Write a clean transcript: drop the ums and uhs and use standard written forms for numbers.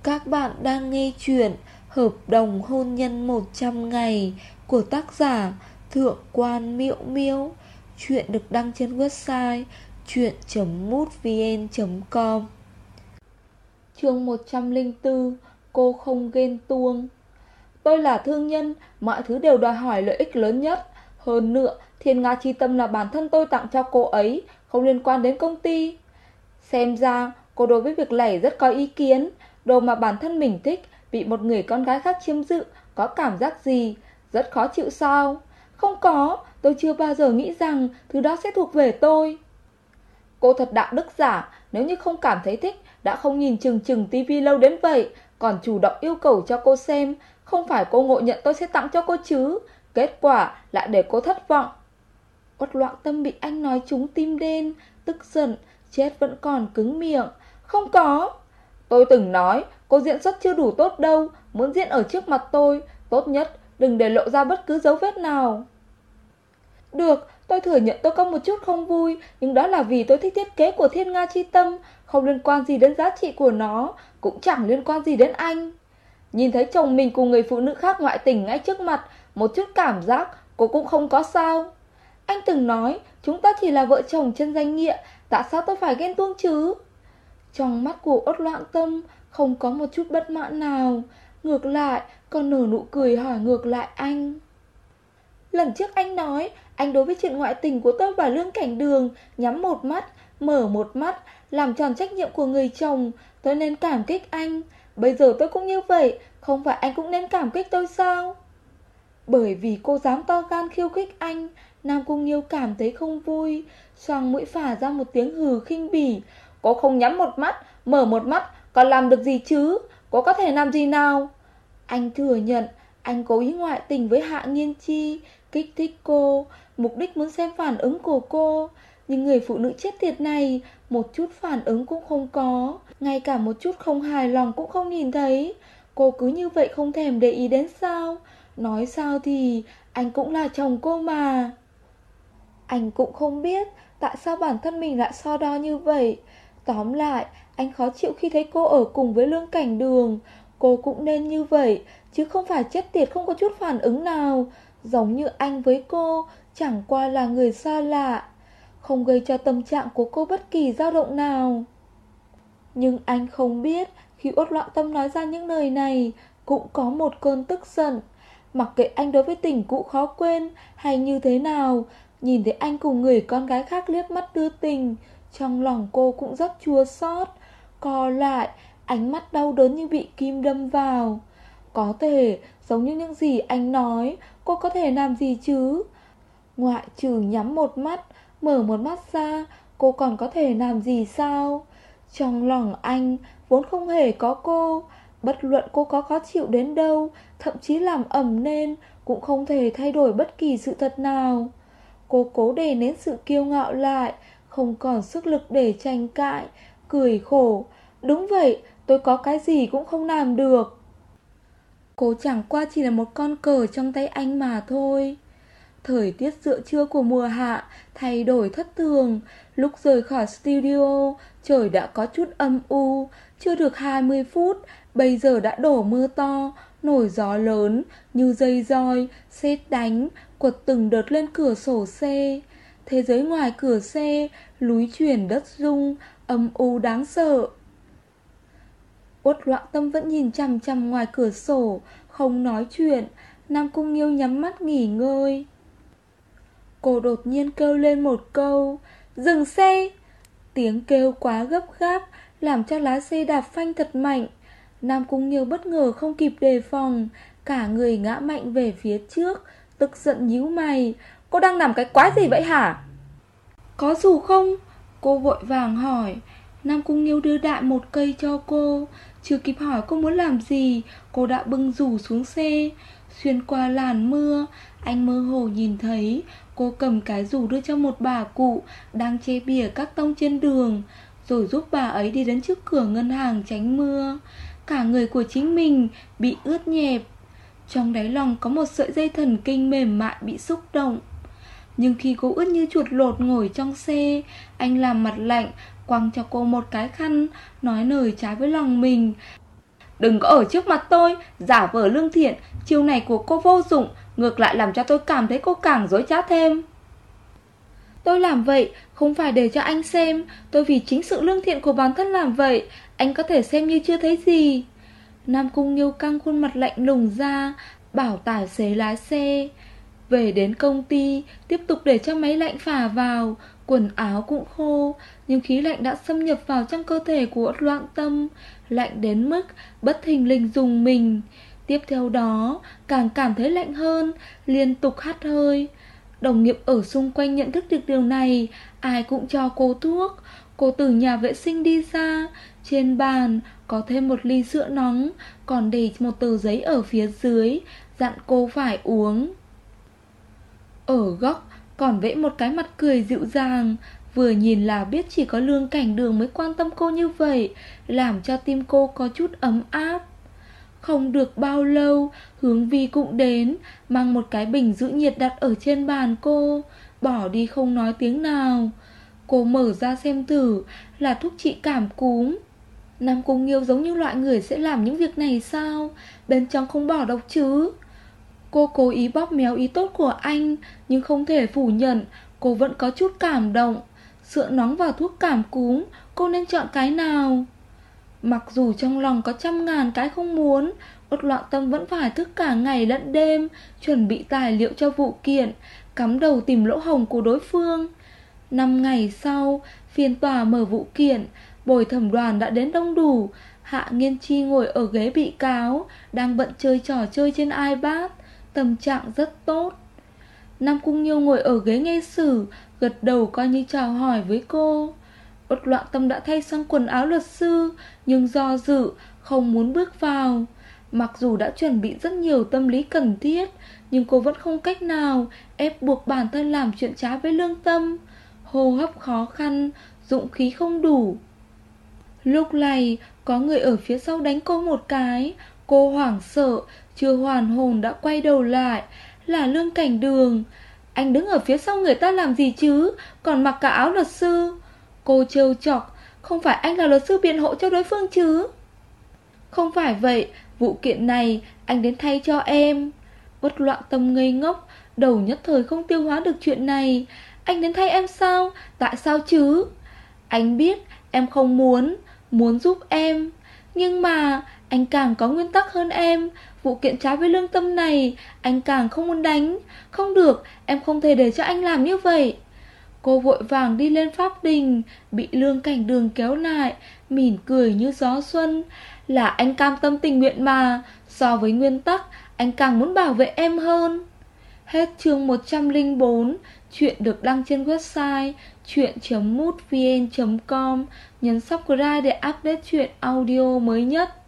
Các bạn đang nghe chuyện Hợp đồng hôn nhân 100 ngày của tác giả Thượng quan Miễu Miễu. Chuyện được đăng trên website chuyện.mútvn.com. Chương 104. Cô không ghen tuông. Tôi là thương nhân, mọi thứ đều đòi hỏi lợi ích lớn nhất. Hơn nữa, Thiên Nga Chi Tâm là bản thân tôi tặng cho cô ấy, không liên quan đến công ty. Xem ra cô đối với việc này rất có ý kiến. Đồ mà bản thân mình thích bị một người con gái khác chiếm giữ, có cảm giác gì? Rất khó chịu sao? Không có, tôi chưa bao giờ nghĩ rằng thứ đó sẽ thuộc về tôi. Cô thật đạo đức giả, nếu như không cảm thấy thích, đã không nhìn chừng chừng tivi lâu đến vậy, còn chủ động yêu cầu cho cô xem. Không phải cô ngộ nhận tôi sẽ tặng cho cô chứ? Kết quả lại để cô thất vọng. Uất Loạn Tâm bị anh nói trúng tim đen, tức giận, chết vẫn còn cứng miệng. Không có. Tôi từng nói, cô diễn xuất chưa đủ tốt đâu, muốn diễn ở trước mặt tôi, tốt nhất đừng để lộ ra bất cứ dấu vết nào. Được, tôi thừa nhận tôi có một chút không vui, nhưng đó là vì tôi thích thiết kế của Thiên Nga Chi Tâm, không liên quan gì đến giá trị của nó, cũng chẳng liên quan gì đến anh. Nhìn thấy chồng mình cùng người phụ nữ khác ngoại tình ngay trước mặt, một chút cảm giác cô cũng không có sao. Anh từng nói, chúng ta chỉ là vợ chồng trên danh nghĩa, tại sao tôi phải ghen tuông chứ? Trong mắt của Uất Loạn Tâm không có một chút bất mãn nào, ngược lại còn nở nụ cười hỏi ngược lại anh. Lần trước anh nói, anh đối với chuyện ngoại tình của tôi và Lương Cảnh Đường nhắm một mắt, mở một mắt, làm tròn trách nhiệm của người chồng, tôi nên cảm kích anh. Bây giờ tôi cũng như vậy, không phải anh cũng nên cảm kích tôi sao? Bởi vì cô dám to gan khiêu khích anh, Nam Cung Nghiêu cảm thấy không vui, xoàng mũi phả ra một tiếng hừ khinh bỉ. Cô không nhắm một mắt, mở một mắt, còn làm được gì chứ? Cô có thể làm gì nào? Anh thừa nhận, anh cố ý ngoại tình với Hạ Nghiên Chi, kích thích cô, mục đích muốn xem phản ứng của cô. Nhưng người phụ nữ chết tiệt này, một chút phản ứng cũng không có, ngay cả một chút không hài lòng cũng không nhìn thấy. Cô cứ như vậy không thèm để ý đến sao? Nói sao thì anh cũng là chồng cô mà. Anh cũng không biết tại sao bản thân mình lại so đo như vậy. Tóm lại, anh khó chịu khi thấy cô ở cùng với Lương Cảnh Đường. Cô cũng nên như vậy, chứ không phải chết tiệt không có chút phản ứng nào. Giống như anh với cô, chẳng qua là người xa lạ, không gây cho tâm trạng của cô bất kỳ dao động nào. Nhưng anh không biết, khi Uất Loạn Tâm nói ra những lời này, cũng có một cơn tức giận. Mặc kệ anh đối với tình cũ khó quên hay như thế nào, nhìn thấy anh cùng người con gái khác liếc mắt đưa tình, trong lòng cô cũng rất chua xót. Co lại, ánh mắt đau đớn như bị kim đâm vào. Có thể, giống như những gì anh nói, cô có thể làm gì chứ? Ngoại trừ nhắm một mắt, mở một mắt ra, cô còn có thể làm gì sao? Trong lòng anh vốn không hề có cô, bất luận cô có khó chịu đến đâu, thậm chí làm ầm nên, cũng không thể thay đổi bất kỳ sự thật nào. Cô cố đè nén sự kiêu ngạo lại, không còn sức lực để tranh cãi, cười khổ. Đúng vậy, tôi có cái gì cũng không làm được. Cô chẳng qua chỉ là một con cờ trong tay anh mà thôi. Thời tiết giữa trưa của mùa hạ thay đổi thất thường. Lúc rời khỏi studio, trời đã có chút âm u. Chưa được 20 phút, bây giờ đã đổ mưa to, nổi gió lớn như dây roi, sét đánh, quật từng đợt lên cửa sổ xe. Thế giới ngoài cửa xe, núi chuyển đất rung, âm u đáng sợ. Uất Loạn Tâm vẫn nhìn chằm chằm ngoài cửa sổ, không nói chuyện. Nam Cung Nghiêu nhắm mắt nghỉ ngơi. Cô đột nhiên kêu lên một câu, dừng xe. Tiếng kêu quá gấp gáp, làm cho lái xe đạp phanh thật mạnh. Nam Cung Nghiêu bất ngờ không kịp đề phòng, cả người ngã mạnh về phía trước, tức giận nhíu mày. Cô đang làm cái quái gì vậy hả? Có dù không? Cô vội vàng hỏi. Nam Cung Nghiêu đưa đại một cây cho cô. Chưa kịp hỏi cô muốn làm gì, cô đã bưng dù xuống xe. Xuyên qua làn mưa, anh mơ hồ nhìn thấy cô cầm cái dù đưa cho một bà cụ đang che bìa các tông trên đường, rồi giúp bà ấy đi đến trước cửa ngân hàng tránh mưa. Cả người của chính mình bị ướt nhẹp. Trong đáy lòng có một sợi dây thần kinh mềm mại bị xúc động. Nhưng khi cô ướt như chuột lột ngồi trong xe, anh làm mặt lạnh, quăng cho cô một cái khăn, nói lời trái với lòng mình. Đừng có ở trước mặt tôi giả vờ lương thiện, chiêu này của cô vô dụng, ngược lại làm cho tôi cảm thấy cô càng dối trá thêm. Tôi làm vậy không phải để cho anh xem, tôi vì chính sự lương thiện của bản thân làm vậy, anh có thể xem như chưa thấy gì. Nam Cung Nghiêu căng khuôn mặt lạnh lùng ra, bảo tài xế lái xe. Về đến công ty, tiếp tục để cho máy lạnh phả vào, quần áo cũng khô, nhưng khí lạnh đã xâm nhập vào trong cơ thể của Uất Loạn Tâm, lạnh đến mức bất thình lình rùng mình. Tiếp theo đó, càng cảm thấy lạnh hơn, liên tục hắt hơi. Đồng nghiệp ở xung quanh nhận thức được điều này, ai cũng cho cô thuốc. Cô từ nhà vệ sinh đi ra, trên bàn có thêm một ly sữa nóng, còn để một tờ giấy ở phía dưới, dặn cô phải uống. Ở góc còn vẽ một cái mặt cười dịu dàng, vừa nhìn là biết chỉ có Lương Cảnh Đường mới quan tâm cô như vậy, làm cho tim cô có chút ấm áp. Không được bao lâu, Hướng Vi cũng đến, mang một cái bình giữ nhiệt đặt ở trên bàn cô, bỏ đi không nói tiếng nào. Cô mở ra xem thử, là thuốc trị cảm cúm. Nam Cung Nghiêu giống như loại người sẽ làm những việc này sao? Bên trong không bỏ độc chứ? Cô cố ý bóp méo ý tốt của anh, nhưng không thể phủ nhận, cô vẫn có chút cảm động. Sữa nóng và thuốc cảm cúm, cô nên chọn cái nào? Mặc dù trong lòng có trăm ngàn cái không muốn, Uất Loạn Tâm vẫn phải thức cả ngày lẫn đêm, chuẩn bị tài liệu cho vụ kiện, cắm đầu tìm lỗ hổng của đối phương. 5 ngày sau, phiên tòa mở vụ kiện, bồi thẩm đoàn đã đến đông đủ. Hạ Nghiên Chi ngồi ở ghế bị cáo, đang bận chơi trò chơi trên iPad, tâm trạng rất tốt. Nam Cung Nghiêu ngồi ở ghế nghe xử, gật đầu coi như chào hỏi với cô. Uất Loạn Tâm đã thay sang quần áo luật sư, nhưng do dự, không muốn bước vào. Mặc dù đã chuẩn bị rất nhiều tâm lý cần thiết, nhưng cô vẫn không cách nào ép buộc bản thân làm chuyện trái với lương tâm. Hô hấp khó khăn, dũng khí không đủ. Lúc này, có người ở phía sau đánh cô một cái. Cô hoảng sợ, chưa hoàn hồn đã quay đầu lại. Là Lương Cảnh Đường. Anh đứng ở phía sau người ta làm gì chứ, còn mặc cả áo luật sư. Cô trêu chọc, không phải anh là luật sư biện hộ cho đối phương chứ? Không phải vậy, vụ kiện này anh đến thay cho em. Uất Loạn Tâm ngây ngốc, đầu nhất thời không tiêu hóa được chuyện này. Anh đến thay em sao? Tại sao chứ? Anh biết em không muốn giúp em, nhưng mà anh càng có nguyên tắc hơn em. Vụ kiện trái với lương tâm này anh càng không muốn đánh. Không được, em không thể để cho anh làm như vậy. Cô vội vàng đi lên pháp đình, bị Lương Cảnh Đường kéo lại, mỉm cười như gió xuân. Là anh cam tâm tình nguyện mà, so với nguyên tắc, anh càng muốn bảo vệ em hơn. Hết chương 104. Chuyện được đăng trên website chuyện.mútvn.com. Nhấn subscribe để update chuyện audio mới nhất.